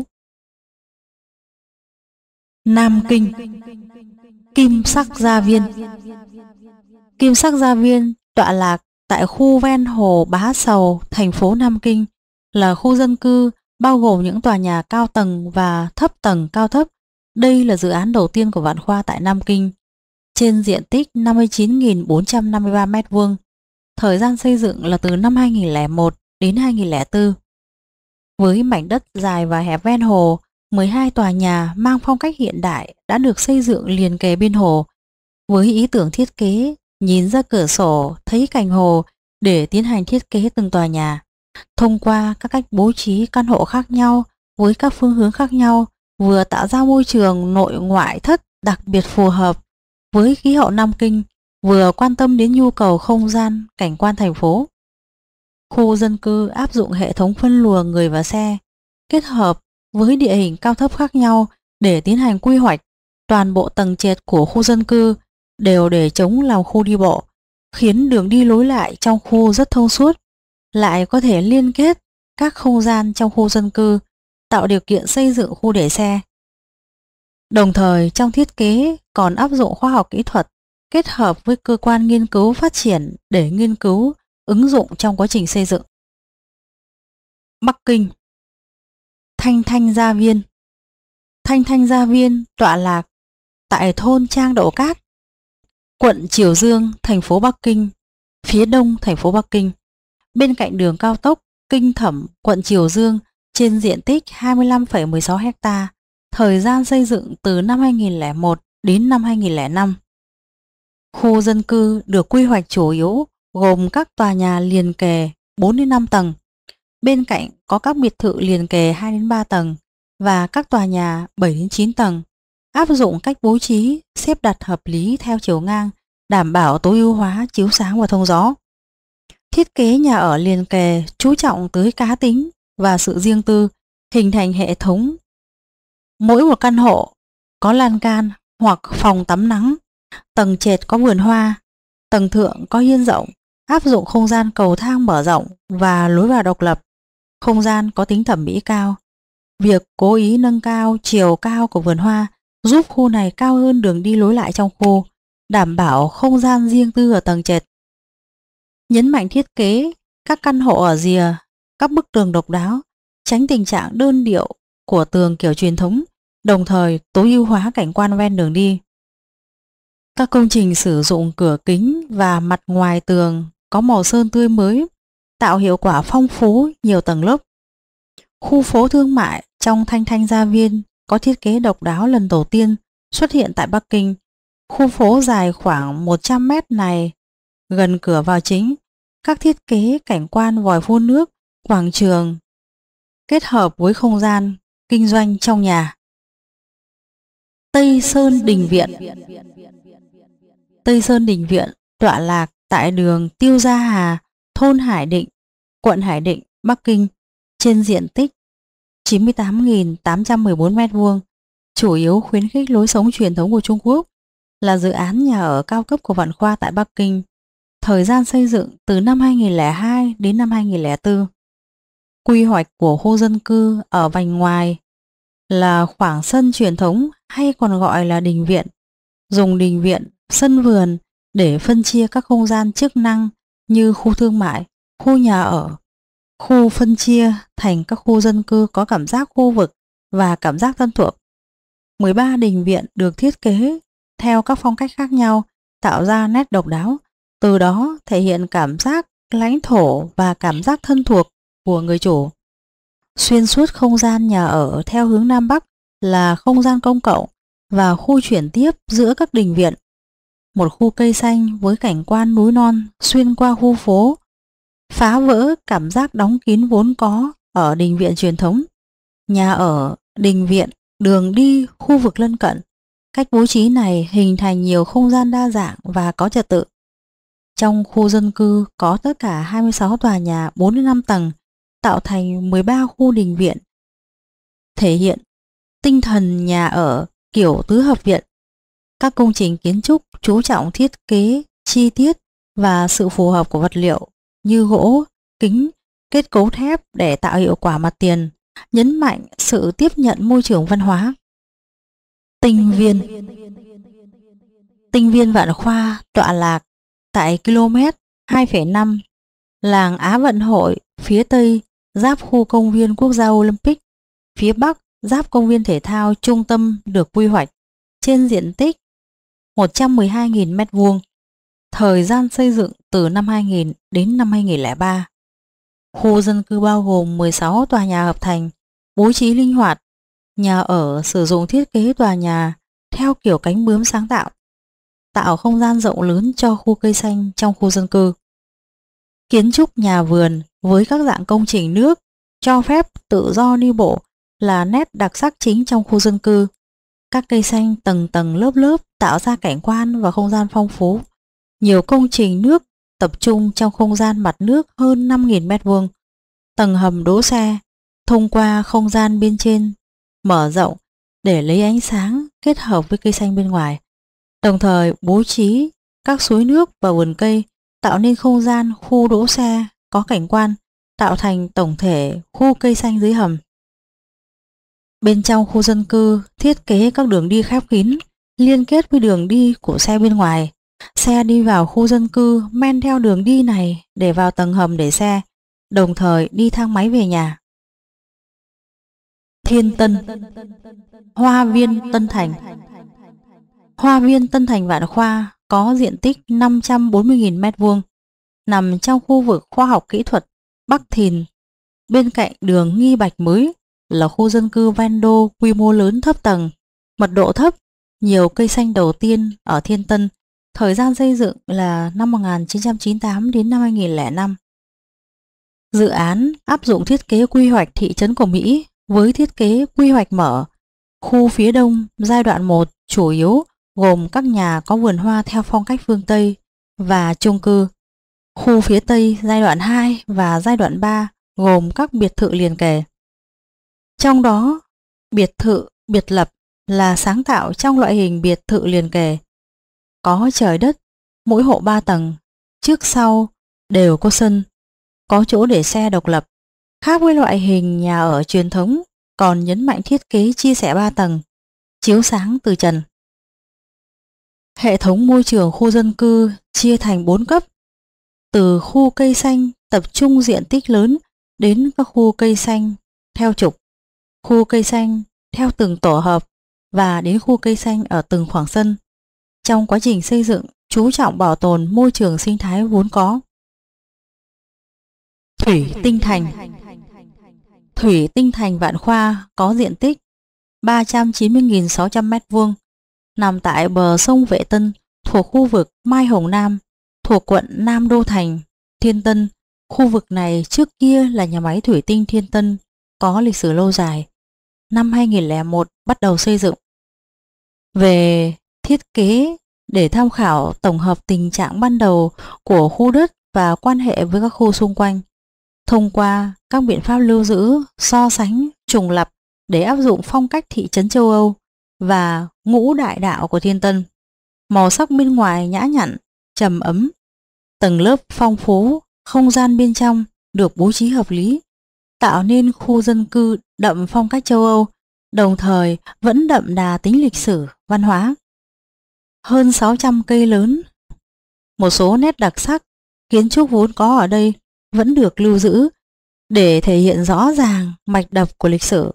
Nam Kinh. Kim Sắc Gia Viên. Kim Sắc Gia Viên tọa lạc tại khu ven hồ Bá Sầu, thành phố Nam Kinh, là khu dân cư bao gồm những tòa nhà cao tầng và thấp tầng cao thấp. Đây là dự án đầu tiên của Vạn Khoa tại Nam Kinh, trên diện tích 59.453 m². Thời gian xây dựng là từ năm 2001 đến 2004. Với mảnh đất dài và hẹp ven hồ, 12 tòa nhà mang phong cách hiện đại đã được xây dựng liền kề bên hồ, với ý tưởng thiết kế nhìn ra cửa sổ thấy cảnh hồ để tiến hành thiết kế từng tòa nhà. Thông qua các cách bố trí căn hộ khác nhau với các phương hướng khác nhau, vừa tạo ra môi trường nội ngoại thất đặc biệt phù hợp với khí hậu Nam Kinh, vừa quan tâm đến nhu cầu không gian, cảnh quan thành phố. Khu dân cư áp dụng hệ thống phân luồng người và xe, kết hợp với địa hình cao thấp khác nhau để tiến hành quy hoạch. Toàn bộ tầng trệt của khu dân cư đều để trống làm khu đi bộ, khiến đường đi lối lại trong khu rất thông suốt, lại có thể liên kết các không gian trong khu dân cư, tạo điều kiện xây dựng khu để xe. Đồng thời trong thiết kế còn áp dụng khoa học kỹ thuật kết hợp với cơ quan nghiên cứu phát triển để nghiên cứu ứng dụng trong quá trình xây dựng. Bắc Kinh. Thanh Thanh Gia Viên. Thanh Thanh Gia Viên tọa lạc tại thôn Trang Đậu Cát, quận Triều Dương, thành phố Bắc Kinh, phía đông thành phố Bắc Kinh, bên cạnh đường cao tốc Kinh Thẩm, quận Triều Dương, trên diện tích 25,16 ha. Thời gian xây dựng từ năm 2001 đến năm 2005. Khu dân cư được quy hoạch chủ yếu gồm các tòa nhà liền kề 4 đến 5 tầng. Bên cạnh có các biệt thự liền kề 2 đến 3 tầng và các tòa nhà 7 đến 9 tầng. Áp dụng cách bố trí xếp đặt hợp lý theo chiều ngang, đảm bảo tối ưu hóa chiếu sáng và thông gió. Thiết kế nhà ở liền kề chú trọng tới cá tính và sự riêng tư, hình thành hệ thống. Mỗi một căn hộ có lan can hoặc phòng tắm nắng, tầng trệt có vườn hoa, tầng thượng có hiên rộng, áp dụng không gian cầu thang mở rộng và lối vào độc lập. Không gian có tính thẩm mỹ cao. Việc cố ý nâng cao chiều cao của vườn hoa giúp khu này cao hơn đường đi lối lại trong khu, đảm bảo không gian riêng tư ở tầng trệt. Nhấn mạnh thiết kế các căn hộ ở rìa, các bức tường độc đáo, tránh tình trạng đơn điệu của tường kiểu truyền thống, đồng thời tối ưu hóa cảnh quan ven đường đi. Các công trình sử dụng cửa kính và mặt ngoài tường có màu sơn tươi mới, tạo hiệu quả phong phú nhiều tầng lớp. Khu phố thương mại trong Thanh Thanh Gia Viên có thiết kế độc đáo lần đầu tiên xuất hiện tại Bắc Kinh. Khu phố dài khoảng 100 mét này, gần cửa vào chính, các thiết kế cảnh quan vòi phun nước, quảng trường, kết hợp với không gian kinh doanh trong nhà. Tây Sơn Đình Viện. Tây Sơn Đình Viện tọa lạc tại đường Tiêu Gia Hà, thôn Hải Định, quận Hải Định, Bắc Kinh, trên diện tích 98.814 m², chủ yếu khuyến khích lối sống truyền thống của Trung Quốc, là dự án nhà ở cao cấp của Vạn Khoa tại Bắc Kinh. Thời gian xây dựng từ năm 2002 đến năm 2004. Quy hoạch của khu dân cư ở vành ngoài là khoảng sân truyền thống hay còn gọi là đình viện, dùng đình viện, sân vườn để phân chia các không gian chức năng như khu thương mại, khu nhà ở. Khu phân chia thành các khu dân cư có cảm giác khu vực và cảm giác thân thuộc. 13 đình viện được thiết kế theo các phong cách khác nhau, tạo ra nét độc đáo, từ đó thể hiện cảm giác lãnh thổ và cảm giác thân thuộc của người chủ. Xuyên suốt không gian nhà ở theo hướng Nam Bắc là không gian công cộng và khu chuyển tiếp giữa các đình viện. Một khu cây xanh với cảnh quan núi non xuyên qua khu phố, phá vỡ cảm giác đóng kín vốn có ở đình viện truyền thống. Nhà ở, đình viện, đường đi, khu vực lân cận. Cách bố trí này hình thành nhiều không gian đa dạng và có trật tự. Trong khu dân cư có tất cả 26 tòa nhà 4-5 tầng, tạo thành 13 khu đình viện, thể hiện tinh thần nhà ở kiểu tứ hợp viện. Các công trình kiến trúc chú trọng thiết kế, chi tiết và sự phù hợp của vật liệu như gỗ, kính, kết cấu thép để tạo hiệu quả mặt tiền, nhấn mạnh sự tiếp nhận môi trường văn hóa. Tinh Viên. Tinh Viên Vạn Khoa tọa lạc tại km 2,5 làng Á Vận Hội, phía tây giáp khu công viên quốc gia Olympic, phía bắc giáp công viên thể thao trung tâm được quy hoạch, trên diện tích 112.000 m². Thời gian xây dựng từ năm 2000 đến năm 2003. Khu dân cư bao gồm 16 tòa nhà hợp thành, bố trí linh hoạt, nhà ở sử dụng thiết kế tòa nhà theo kiểu cánh bướm sáng tạo, tạo không gian rộng lớn cho khu cây xanh trong khu dân cư. Kiến trúc nhà vườn với các dạng công trình nước cho phép tự do đi bộ là nét đặc sắc chính trong khu dân cư. Các cây xanh tầng tầng lớp lớp tạo ra cảnh quan và không gian phong phú. Nhiều công trình nước tập trung trong không gian mặt nước hơn 5.000 m². Tầng hầm đỗ xe thông qua không gian bên trên mở rộng để lấy ánh sáng kết hợp với cây xanh bên ngoài. Đồng thời bố trí các suối nước và vườn cây tạo nên không gian khu đỗ xe có cảnh quan, tạo thành tổng thể khu cây xanh dưới hầm. Bên trong khu dân cư thiết kế các đường đi khép kín liên kết với đường đi của xe bên ngoài. Xe đi vào khu dân cư men theo đường đi này để vào tầng hầm để xe, đồng thời đi thang máy về nhà. Thiên Tân, Hoa viên Tân Thành. Hoa viên Tân Thành Vạn Khoa có diện tích 540.000 m², nằm trong khu vực khoa học kỹ thuật Bắc Thìn. Bên cạnh đường Nghi Bạch mới là khu dân cư ven đô quy mô lớn thấp tầng, mật độ thấp, nhiều cây xanh đầu tiên ở Thiên Tân. Thời gian xây dựng là năm 1998 đến năm 2005. Dự án áp dụng thiết kế quy hoạch thị trấn của Mỹ với thiết kế quy hoạch mở. Khu phía đông giai đoạn 1 chủ yếu gồm các nhà có vườn hoa theo phong cách phương Tây và chung cư. Khu phía tây giai đoạn 2 và giai đoạn 3 gồm các biệt thự liền kề. Trong đó, biệt thự biệt lập là sáng tạo trong loại hình biệt thự liền kề. Có trời đất, mỗi hộ 3 tầng, trước sau đều có sân, có chỗ để xe độc lập. Khác với loại hình nhà ở truyền thống, còn nhấn mạnh thiết kế chia sẻ 3 tầng, chiếu sáng từ trần. Hệ thống môi trường khu dân cư chia thành 4 cấp, từ khu cây xanh tập trung diện tích lớn đến các khu cây xanh theo trục, khu cây xanh theo từng tổ hợp và đến khu cây xanh ở từng khoảng sân. Trong quá trình xây dựng, chú trọng bảo tồn môi trường sinh thái vốn có. Thủy Tinh Thành. Thủy Tinh Thành Vạn Khoa có diện tích 390.600 m², nằm tại bờ sông Vệ Tân, thuộc khu vực Mai Hồng Nam, thuộc quận Nam Đô Thành, Thiên Tân. Khu vực này trước kia là nhà máy thủy tinh Thiên Tân, có lịch sử lâu dài. Năm 2001 bắt đầu xây dựng. Về thiết kế, để tham khảo tổng hợp tình trạng ban đầu của khu đất và quan hệ với các khu xung quanh, thông qua các biện pháp lưu giữ, so sánh, trùng lặp để áp dụng phong cách thị trấn châu Âu và ngũ đại đạo của Thiên Tân. Màu sắc bên ngoài nhã nhặn, trầm ấm, tầng lớp phong phú, không gian bên trong được bố trí hợp lý, tạo nên khu dân cư đậm phong cách châu Âu, đồng thời vẫn đậm đà tính lịch sử, văn hóa. Hơn 600 cây lớn, một số nét đặc sắc, kiến trúc vốn có ở đây vẫn được lưu giữ để thể hiện rõ ràng mạch đập của lịch sử.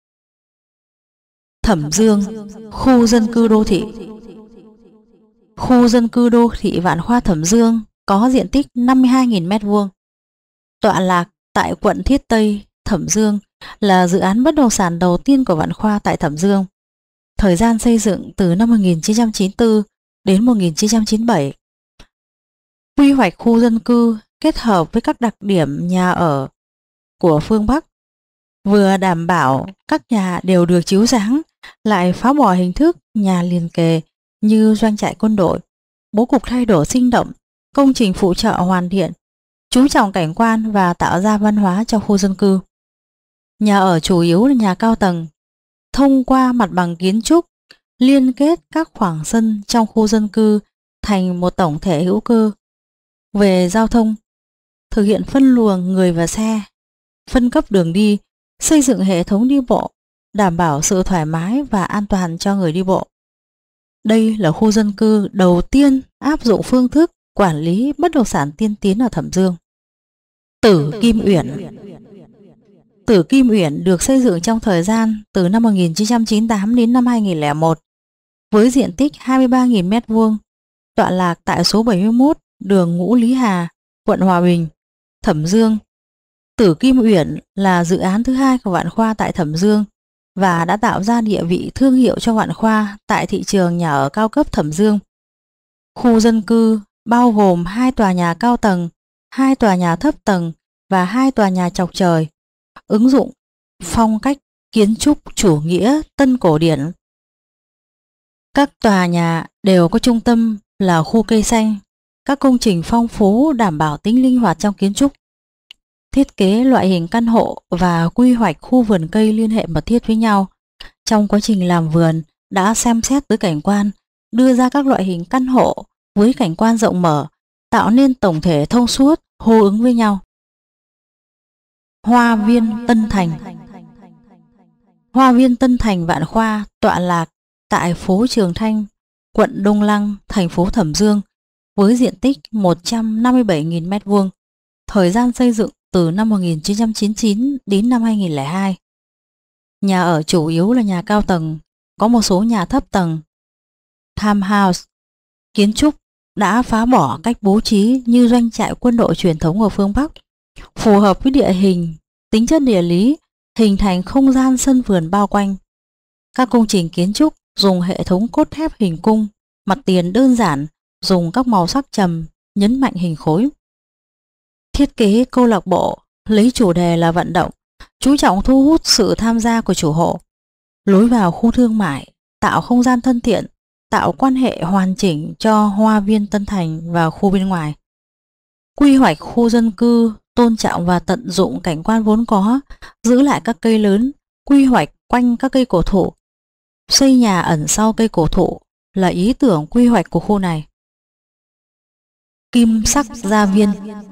Thẩm Dương, khu dân cư đô thị. Khu dân cư đô thị Vạn Khoa Thẩm Dương có diện tích 52.000 m². Tọa lạc tại quận Thiết Tây, Thẩm Dương, là dự án bất động sản đầu tiên của Vạn Khoa tại Thẩm Dương. Thời gian xây dựng từ năm 1994 đến 1997. Quy hoạch khu dân cư kết hợp với các đặc điểm nhà ở của phương Bắc, vừa đảm bảo các nhà đều được chiếu sáng, lại phá bỏ hình thức nhà liền kề như doanh trại quân đội, bố cục thay đổi sinh động, công trình phụ trợ hoàn thiện, chú trọng cảnh quan và tạo ra văn hóa cho khu dân cư. Nhà ở chủ yếu là nhà cao tầng, thông qua mặt bằng kiến trúc liên kết các khoảng sân trong khu dân cư thành một tổng thể hữu cơ. Về giao thông, thực hiện phân luồng người và xe, phân cấp đường đi, xây dựng hệ thống đi bộ, đảm bảo sự thoải mái và an toàn cho người đi bộ. Đây là khu dân cư đầu tiên áp dụng phương thức quản lý bất động sản tiên tiến ở Thẩm Dương. Tử Kim Uyển. Tử Kim Uyển được xây dựng trong thời gian từ năm 1998 đến năm 2001 với diện tích 23.000 m², tọa lạc tại số 71 đường Ngũ Lý Hà, quận Hòa Bình, Thẩm Dương. Tử Kim Uyển là dự án thứ hai của Vạn Khoa tại Thẩm Dương và đã tạo ra địa vị thương hiệu cho Vạn Khoa tại thị trường nhà ở cao cấp Thẩm Dương. Khu dân cư bao gồm 2 tòa nhà cao tầng, 2 tòa nhà thấp tầng và 2 tòa nhà chọc trời, ứng dụng phong cách kiến trúc chủ nghĩa tân cổ điển. Các tòa nhà đều có trung tâm là khu cây xanh, các công trình phong phú đảm bảo tính linh hoạt trong kiến trúc. Thiết kế loại hình căn hộ và quy hoạch khu vườn cây liên hệ mật thiết với nhau. Trong quá trình làm vườn đã xem xét tới cảnh quan, đưa ra các loại hình căn hộ với cảnh quan rộng mở, tạo nên tổng thể thông suốt, hô ứng với nhau. Hoa viên Tân Thành. Hoa viên Tân Thành Vạn Khoa tọa lạc tại phố Trường Thanh, quận Đông Lăng, thành phố Thẩm Dương, với diện tích 157.000 m², thời gian xây dựng từ năm 1999 đến năm 2002. Nhà ở chủ yếu là nhà cao tầng, có một số nhà thấp tầng. Townhouse, kiến trúc đã phá bỏ cách bố trí như doanh trại quân đội truyền thống ở phương Bắc, phù hợp với địa hình, tính chất địa lý, hình thành không gian sân vườn bao quanh. Các công trình kiến trúc dùng hệ thống cốt thép hình cung, mặt tiền đơn giản, dùng các màu sắc trầm, nhấn mạnh hình khối. Thiết kế câu lạc bộ lấy chủ đề là vận động, chú trọng thu hút sự tham gia của chủ hộ. Lối vào khu thương mại, tạo không gian thân thiện, tạo quan hệ hoàn chỉnh cho Hoa viên Tân Thành và khu bên ngoài. Quy hoạch khu dân cư tôn trọng và tận dụng cảnh quan vốn có, giữ lại các cây lớn, quy hoạch quanh các cây cổ thụ. Xây nhà ẩn sau cây cổ thụ là ý tưởng quy hoạch của khu này. Kim Sắc Gia Viên.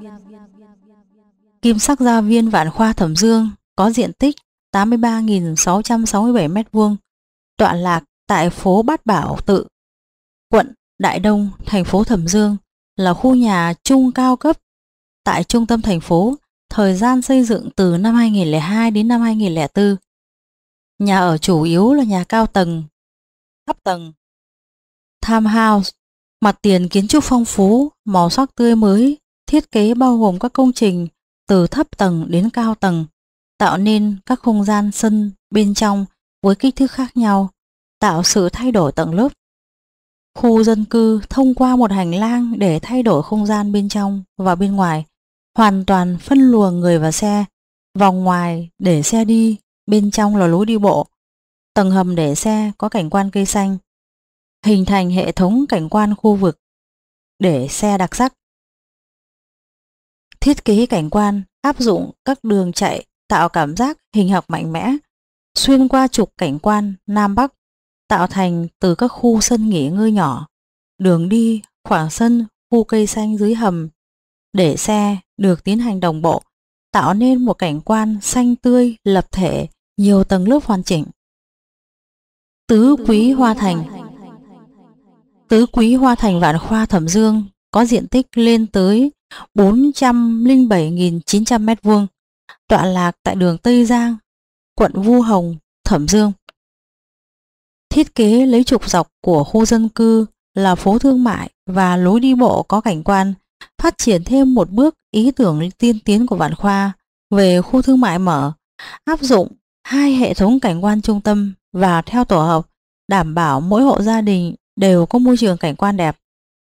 Kim Sắc Gia Viên Vạn Khoa Thẩm Dương có diện tích 83.667 m², tọa lạc tại phố Bát Bảo Tự, quận Đại Đông, thành phố Thẩm Dương, là khu nhà chung cao cấp tại trung tâm thành phố, thời gian xây dựng từ năm 2002 đến năm 2004. Nhà ở chủ yếu là nhà cao tầng, thấp tầng. Townhouse, mặt tiền kiến trúc phong phú, màu sắc tươi mới, thiết kế bao gồm các công trình từ thấp tầng đến cao tầng, tạo nên các không gian sân bên trong với kích thước khác nhau, tạo sự thay đổi tầng lớp. Khu dân cư thông qua một hành lang để thay đổi không gian bên trong và bên ngoài, hoàn toàn phân luồng người và xe, vòng ngoài để xe đi, bên trong là lối đi bộ, tầng hầm để xe có cảnh quan cây xanh, hình thành hệ thống cảnh quan khu vực để xe đặc sắc. Thiết kế cảnh quan áp dụng các đường chạy tạo cảm giác hình học mạnh mẽ, xuyên qua trục cảnh quan Nam Bắc, tạo thành từ các khu sân nghỉ ngơi nhỏ, đường đi, khoảng sân, khu cây xanh dưới hầm để xe được tiến hành đồng bộ, tạo nên một cảnh quan xanh tươi, lập thể, nhiều tầng lớp hoàn chỉnh. Tứ Quý Hoa Thành. Tứ Quý Hoa Thành Vạn Khoa Thẩm Dương có diện tích lên tới 407.900 m², tọa lạc tại đường Tây Giang, quận Vu Hồng, Thẩm Dương. Thiết kế lấy trục dọc của khu dân cư là phố thương mại và lối đi bộ có cảnh quan, phát triển thêm một bước ý tưởng tiên tiến của Vạn Khoa về khu thương mại mở, áp dụng 2 hệ thống cảnh quan trung tâm và theo tổ hợp, đảm bảo mỗi hộ gia đình đều có môi trường cảnh quan đẹp.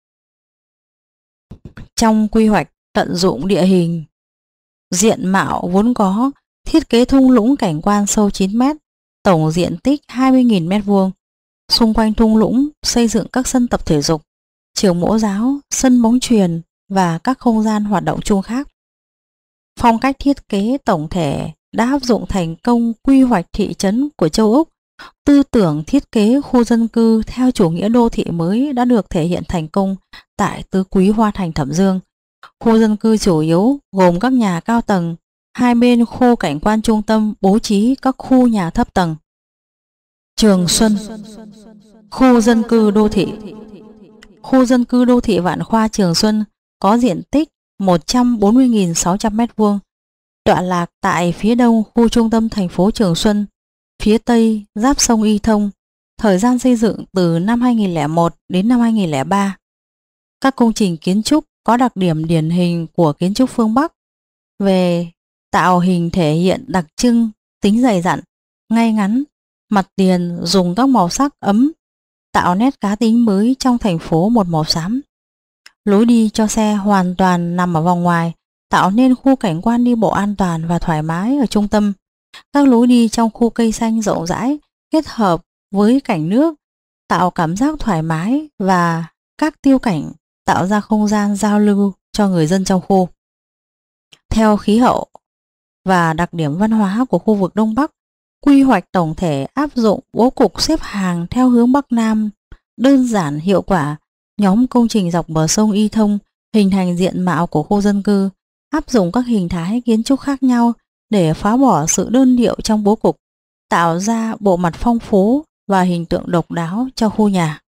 Trong quy hoạch tận dụng địa hình, diện mạo vốn có, thiết kế thung lũng cảnh quan sâu 9 m, tổng diện tích 20.000 m². Xung quanh thung lũng xây dựng các sân tập thể dục, trường mẫu giáo, sân bóng chuyền và các không gian hoạt động chung khác. Phong cách thiết kế tổng thể đã áp dụng thành công quy hoạch thị trấn của châu Úc. Tư tưởng thiết kế khu dân cư theo chủ nghĩa đô thị mới đã được thể hiện thành công tại Tứ Quý Hoa Thành Thẩm Dương. Khu dân cư chủ yếu gồm các nhà cao tầng, hai bên khu cảnh quan trung tâm bố trí các khu nhà thấp tầng. Trường Xuân. Khu dân cư đô thị. Khu dân cư đô thị Vạn Khoa Trường Xuân có diện tích 140.600 m², tọa lạc tại phía đông khu trung tâm thành phố Trường Xuân, phía tây giáp sông Y Thông, thời gian xây dựng từ năm 2001 đến năm 2003. Các công trình kiến trúc có đặc điểm điển hình của kiến trúc phương Bắc về tạo hình thể hiện đặc trưng, tính dày dặn, ngay ngắn, mặt tiền dùng các màu sắc ấm, tạo nét cá tính mới trong thành phố một màu xám. Lối đi cho xe hoàn toàn nằm ở vòng ngoài, tạo nên khu cảnh quan đi bộ an toàn và thoải mái ở trung tâm. Các lối đi trong khu cây xanh rộng rãi kết hợp với cảnh nước tạo cảm giác thoải mái và các tiêu cảnh tạo ra không gian giao lưu cho người dân trong khu. Theo khí hậu và đặc điểm văn hóa của khu vực Đông Bắc, quy hoạch tổng thể áp dụng bố cục xếp hàng theo hướng Bắc Nam, đơn giản hiệu quả. Nhóm công trình dọc bờ sông Y Thông hình thành diện mạo của khu dân cư, áp dụng các hình thái kiến trúc khác nhau để phá bỏ sự đơn điệu trong bố cục, tạo ra bộ mặt phong phú và hình tượng độc đáo cho khu nhà.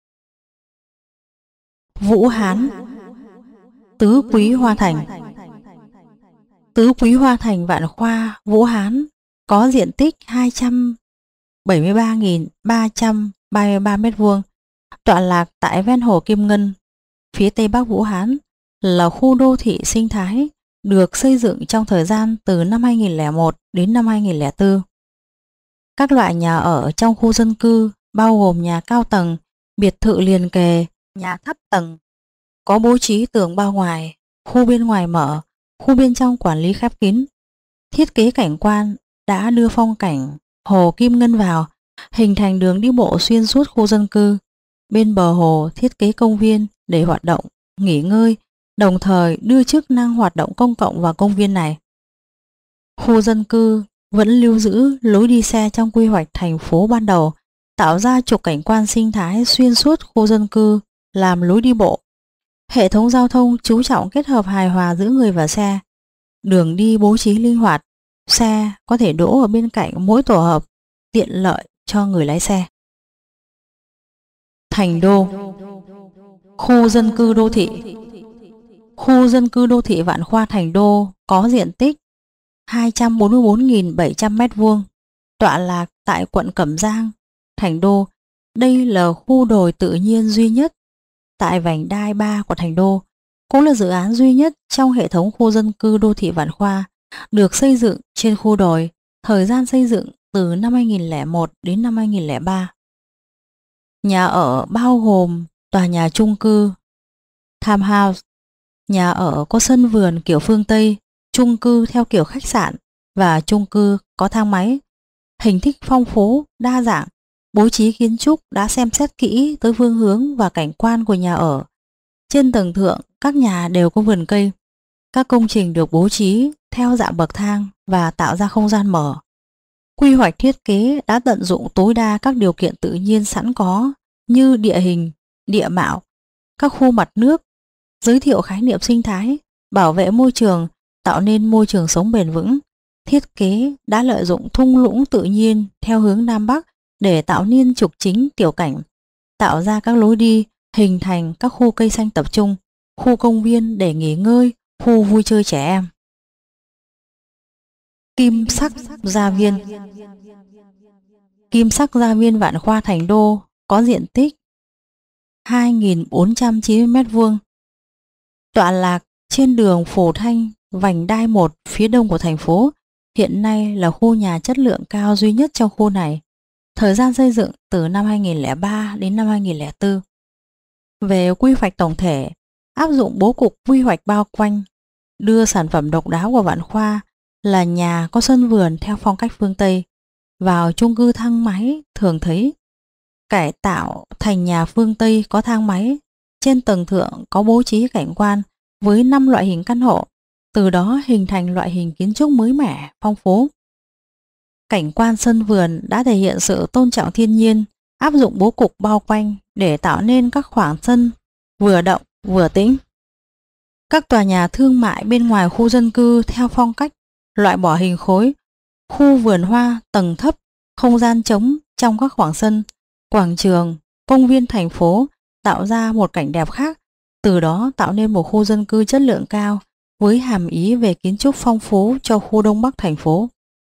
Vũ Hán, Tứ Quý Hoa Thành. Tứ Quý Hoa Thành Vạn Khoa Vũ Hán có diện tích 273.333 m², tọa lạc tại ven hồ Kim Ngân, phía tây bắc Vũ Hán, là khu đô thị sinh thái được xây dựng trong thời gian từ năm 2001 đến năm 2004. Các loại nhà ở trong khu dân cư bao gồm nhà cao tầng, biệt thự liền kề, nhà thấp tầng, có bố trí tường bao ngoài, khu bên ngoài mở, khu bên trong quản lý khép kín. Thiết kế cảnh quan đã đưa phong cảnh hồ Kim Ngân vào, hình thành đường đi bộ xuyên suốt khu dân cư. Bên bờ hồ thiết kế công viên để hoạt động, nghỉ ngơi, đồng thời đưa chức năng hoạt động công cộng vào công viên này. Khu dân cư vẫn lưu giữ lối đi xe trong quy hoạch thành phố ban đầu, tạo ra trục cảnh quan sinh thái xuyên suốt khu dân cư làm lối đi bộ. Hệ thống giao thông chú trọng kết hợp hài hòa giữa người và xe. Đường đi bố trí linh hoạt, xe có thể đỗ ở bên cạnh mỗi tổ hợp, tiện lợi cho người lái xe. Thành Đô, khu dân cư đô thị. Khu dân cư đô thị Vạn Khoa Thành Đô có diện tích 244.700 m², tọa lạc tại quận Cẩm Giang, Thành Đô. Đây là khu đồi tự nhiên duy nhất tại vành đai 3 của Thành Đô, cũng là dự án duy nhất trong hệ thống khu dân cư đô thị Vạn Khoa được xây dựng trên khu đồi, thời gian xây dựng từ năm 2001 đến năm 2003. Nhà ở bao gồm tòa nhà chung cư, townhouse, nhà ở có sân vườn kiểu phương Tây, chung cư theo kiểu khách sạn và chung cư có thang máy. Hình thức phong phú, đa dạng, bố trí kiến trúc đã xem xét kỹ tới phương hướng và cảnh quan của nhà ở. Trên tầng thượng, các nhà đều có vườn cây. Các công trình được bố trí theo dạng bậc thang và tạo ra không gian mở. Quy hoạch thiết kế đã tận dụng tối đa các điều kiện tự nhiên sẵn có như địa hình, địa mạo, các khu mặt nước, giới thiệu khái niệm sinh thái, bảo vệ môi trường, tạo nên môi trường sống bền vững. Thiết kế đã lợi dụng thung lũng tự nhiên theo hướng Nam Bắc để tạo nên trục chính tiểu cảnh, tạo ra các lối đi, hình thành các khu cây xanh tập trung, khu công viên để nghỉ ngơi, khu vui chơi trẻ em. Kim Sắc Gia Viên. Kim Sắc Gia Viên Vạn Khoa Thành Đô có diện tích 2.490 m², tọa lạc trên đường Phổ Thanh, vành đai 1 phía đông của thành phố. Hiện nay là khu nhà chất lượng cao duy nhất trong khu này. Thời gian xây dựng từ năm 2003 đến năm 2004. Về quy hoạch tổng thể, áp dụng bố cục quy hoạch bao quanh, đưa sản phẩm độc đáo của Vạn Khoa là nhà có sân vườn theo phong cách phương Tây, vào chung cư thang máy thường thấy, cải tạo thành nhà phương Tây có thang máy. Trên tầng thượng có bố trí cảnh quan với 5 loại hình căn hộ, từ đó hình thành loại hình kiến trúc mới mẻ, phong phú. Cảnh quan sân vườn đã thể hiện sự tôn trọng thiên nhiên, áp dụng bố cục bao quanh để tạo nên các khoảng sân vừa động vừa tĩnh. Các tòa nhà thương mại bên ngoài khu dân cư theo phong cách loại bỏ hình khối, khu vườn hoa tầng thấp, không gian trống trong các khoảng sân, quảng trường, công viên thành phố tạo ra một cảnh đẹp khác, từ đó tạo nên một khu dân cư chất lượng cao với hàm ý về kiến trúc phong phú cho khu Đông Bắc thành phố.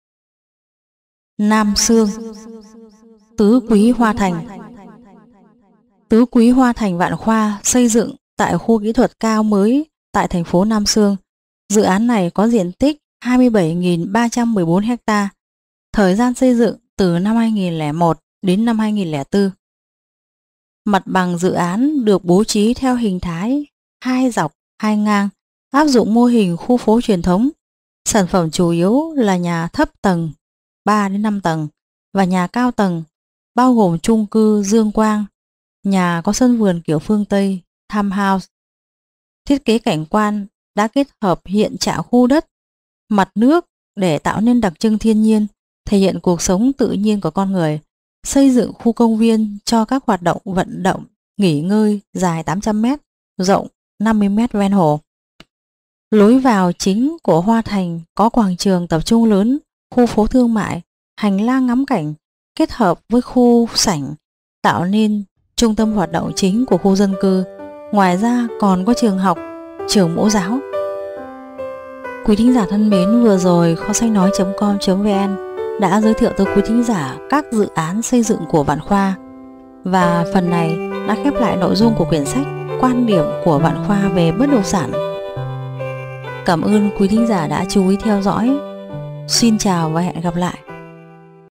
Nam Xương, Tứ Quý Hoa Thành. Tứ Quý Hoa Thành Vạn Khoa xây dựng tại khu kỹ thuật cao mới tại thành phố Nam Xương. Dự án này có diện tích 27.314 ha. Thời gian xây dựng từ năm 2001 đến năm 2004. Mặt bằng dự án được bố trí theo hình thái 2 dọc 2 ngang, áp dụng mô hình khu phố truyền thống. Sản phẩm chủ yếu là nhà thấp tầng 3 đến 5 tầng và nhà cao tầng, bao gồm chung cư Dương Quang, nhà có sân vườn kiểu phương Tây, townhouse. Thiết kế cảnh quan đã kết hợp hiện trạng khu đất, mặt nước để tạo nên đặc trưng thiên nhiên, thể hiện cuộc sống tự nhiên của con người. Xây dựng khu công viên cho các hoạt động vận động, nghỉ ngơi dài 800 m, rộng 50 m ven hồ. Lối vào chính của Hoa Thành có quảng trường tập trung lớn, khu phố thương mại, hành lang ngắm cảnh kết hợp với khu sảnh tạo nên trung tâm hoạt động chính của khu dân cư. Ngoài ra còn có trường học, trường mẫu giáo. Quý thính giả thân mến, vừa rồi kho sách nói.com.vn đã giới thiệu tới quý thính giả các dự án xây dựng của Vạn Khoa, và phần này đã khép lại nội dung của quyển sách Quan điểm của Vạn Khoa về bất động sản. Cảm ơn quý thính giả đã chú ý theo dõi. Xin chào và hẹn gặp lại.